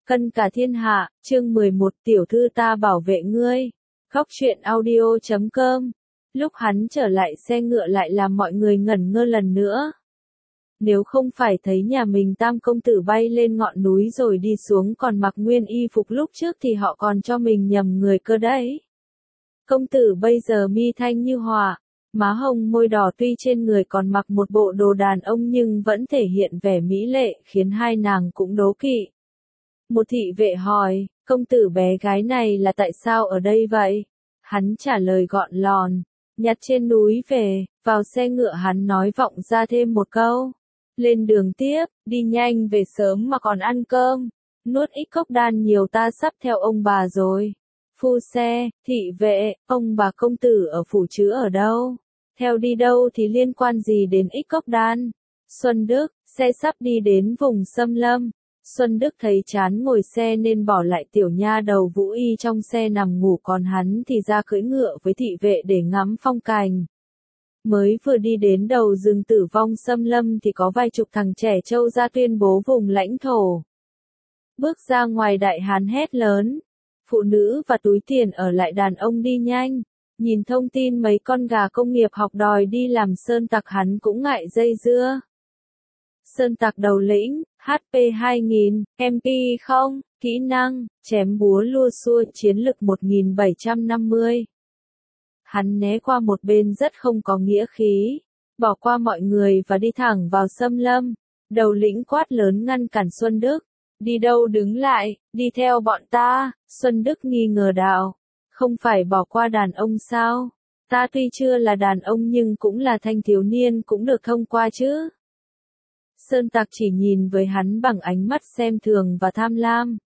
Cân cả thiên hạ, chương 11 tiểu thư ta bảo vệ ngươi. Góc truyện audio.com. Lúc hắn trở lại xe ngựa lại làm mọi người ngẩn ngơ lần nữa. Nếu không phải thấy nhà mình tam công tử bay lên ngọn núi rồi đi xuống còn mặc nguyên y phục lúc trước thì họ còn cho mình nhầm người cơ đấy. Công tử bây giờ mi thanh như họa, má hồng môi đỏ tuy trên người còn mặc một bộ đồ đàn ông nhưng vẫn thể hiện vẻ mỹ lệ khiến hai nàng cũng đố kỵ. Một thị vệ hỏi, công tử bé gái này là tại sao ở đây vậy? Hắn trả lời gọn lòn, nhặt trên núi về, vào xe ngựa hắn nói vọng ra thêm một câu. Lên đường tiếp, đi nhanh về sớm mà còn ăn cơm, nuốt ít cốc đan nhiều ta sắp theo ông bà rồi. Phu xe, thị vệ, ông bà công tử ở phủ chứ ở đâu? Theo đi đâu thì liên quan gì đến ít cốc đan? Xuân Đức, xe sắp đi đến vùng xâm lâm. Xuân Đức thấy chán ngồi xe nên bỏ lại tiểu nha đầu Vũ Y trong xe nằm ngủ còn hắn thì ra cưỡi ngựa với thị vệ để ngắm phong cảnh. Mới vừa đi đến đầu rừng Tử Vong xâm lâm thì có vài chục thằng trẻ trâu ra tuyên bố vùng lãnh thổ. Bước ra ngoài đại hán hét lớn. Phụ nữ và túi tiền ở lại đàn ông đi nhanh. Nhìn thông tin mấy con gà công nghiệp học đòi đi làm sơn tặc hắn cũng ngại dây dưa. Sơn tặc đầu lĩnh, HP 2000, MP không, kỹ năng, chém búa lua xua, chiến lực 1750. Hắn né qua một bên rất không có nghĩa khí, bỏ qua mọi người và đi thẳng vào xâm lâm. Đầu lĩnh quát lớn ngăn cản Xuân Đức. Đi đâu đứng lại, đi theo bọn ta. Xuân Đức nghi ngờ đạo. Không phải bỏ qua đàn ông sao? Ta tuy chưa là đàn ông nhưng cũng là thanh thiếu niên cũng được thông qua chứ. Sơn tặc chỉ nhìn với hắn bằng ánh mắt xem thường và tham lam.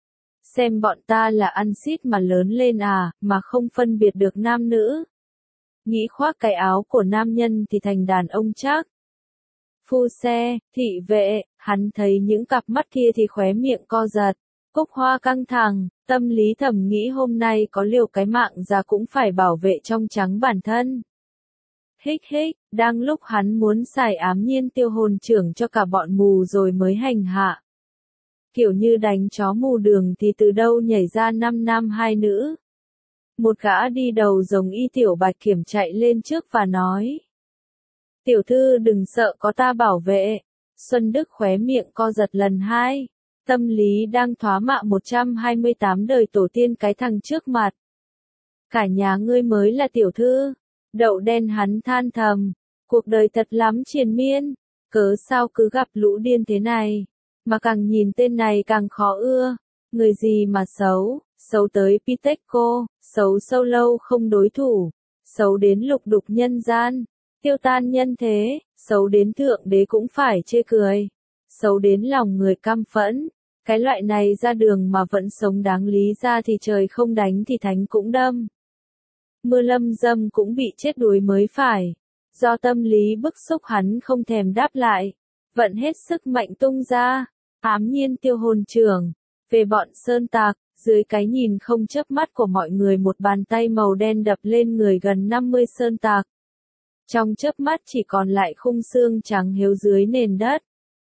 Xem bọn ta là ăn xít mà lớn lên à, mà không phân biệt được nam nữ. Nghĩ khoác cái áo của nam nhân thì thành đàn ông chắc. Phu xe, thị vệ, hắn thấy những cặp mắt kia thì khóe miệng co giật. Cúc Hoa căng thẳng, tâm lý thầm nghĩ hôm nay có liều cái mạng ra cũng phải bảo vệ trong trắng bản thân. Hích hích, đang lúc hắn muốn xài ám nhiên tiêu hồn trưởng cho cả bọn mù rồi mới hành hạ. Kiểu như đánh chó mù đường thì từ đâu nhảy ra 5 nam 2 nữ. Một gã đi đầu giống y tiểu bạch kiểm chạy lên trước và nói. Tiểu thư đừng sợ có ta bảo vệ. Xuân Đức khóe miệng co giật lần 2. Tâm lý đang thoá mạ 128 đời tổ tiên cái thằng trước mặt. Cả nhà ngươi mới là tiểu thư. Đậu đen hắn than thầm. Cuộc đời thật lắm triền miên. Cớ sao cứ gặp lũ điên thế này. Mà càng nhìn tên này càng khó ưa. Người gì mà xấu. Xấu tới Piteco. Xấu sâu lâu không đối thủ. Xấu đến lục đục nhân gian. Tiêu tan nhân thế. Xấu đến thượng đế cũng phải chê cười. Xấu đến lòng người căm phẫn. Cái loại này ra đường mà vẫn sống đáng lý ra thì trời không đánh thì thánh cũng đâm. Mưa lâm dâm cũng bị chết đuối mới phải. Do tâm lý bức xúc hắn không thèm đáp lại. Vận hết sức mạnh tung ra. Ám nhiên tiêu hồn trưởng. Về bọn sơn tặc, dưới cái nhìn không chớp mắt của mọi người một bàn tay màu đen đập lên người gần 50 sơn tặc. Trong chớp mắt chỉ còn lại khung xương trắng hiếu dưới nền đất.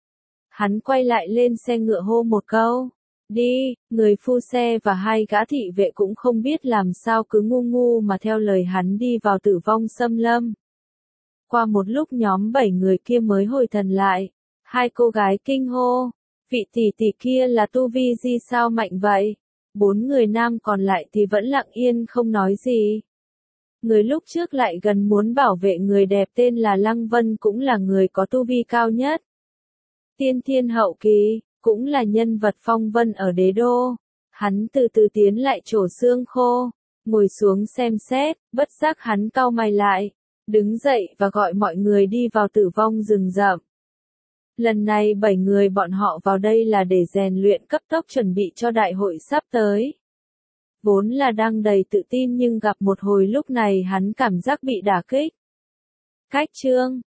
Hắn quay lại lên xe ngựa hô một câu. Đi, người phu xe và 2 gã thị vệ cũng không biết làm sao cứ ngu ngu mà theo lời hắn đi vào Tử Vong xâm lâm. Qua một lúc nhóm 7 người kia mới hồi thần lại. 2 cô gái kinh hô. Vị tỷ tỷ kia là tu vi gì sao mạnh vậy? 4 người nam còn lại thì vẫn lặng yên không nói gì. Người lúc trước lại gần muốn bảo vệ người đẹp tên là Lăng Vân cũng là người có tu vi cao nhất. Tiên thiên hậu kỳ, cũng là nhân vật phong vân ở đế đô. Hắn từ từ tiến lại chỗ xương khô, ngồi xuống xem xét, bất giác hắn cau mày lại, đứng dậy và gọi mọi người đi vào Tử Vong rừng rậm. Lần này 7 người bọn họ vào đây là để rèn luyện cấp tốc chuẩn bị cho đại hội sắp tới. Vốn là đang đầy tự tin nhưng gặp một hồi lúc này hắn cảm giác bị đả kích. Cách chương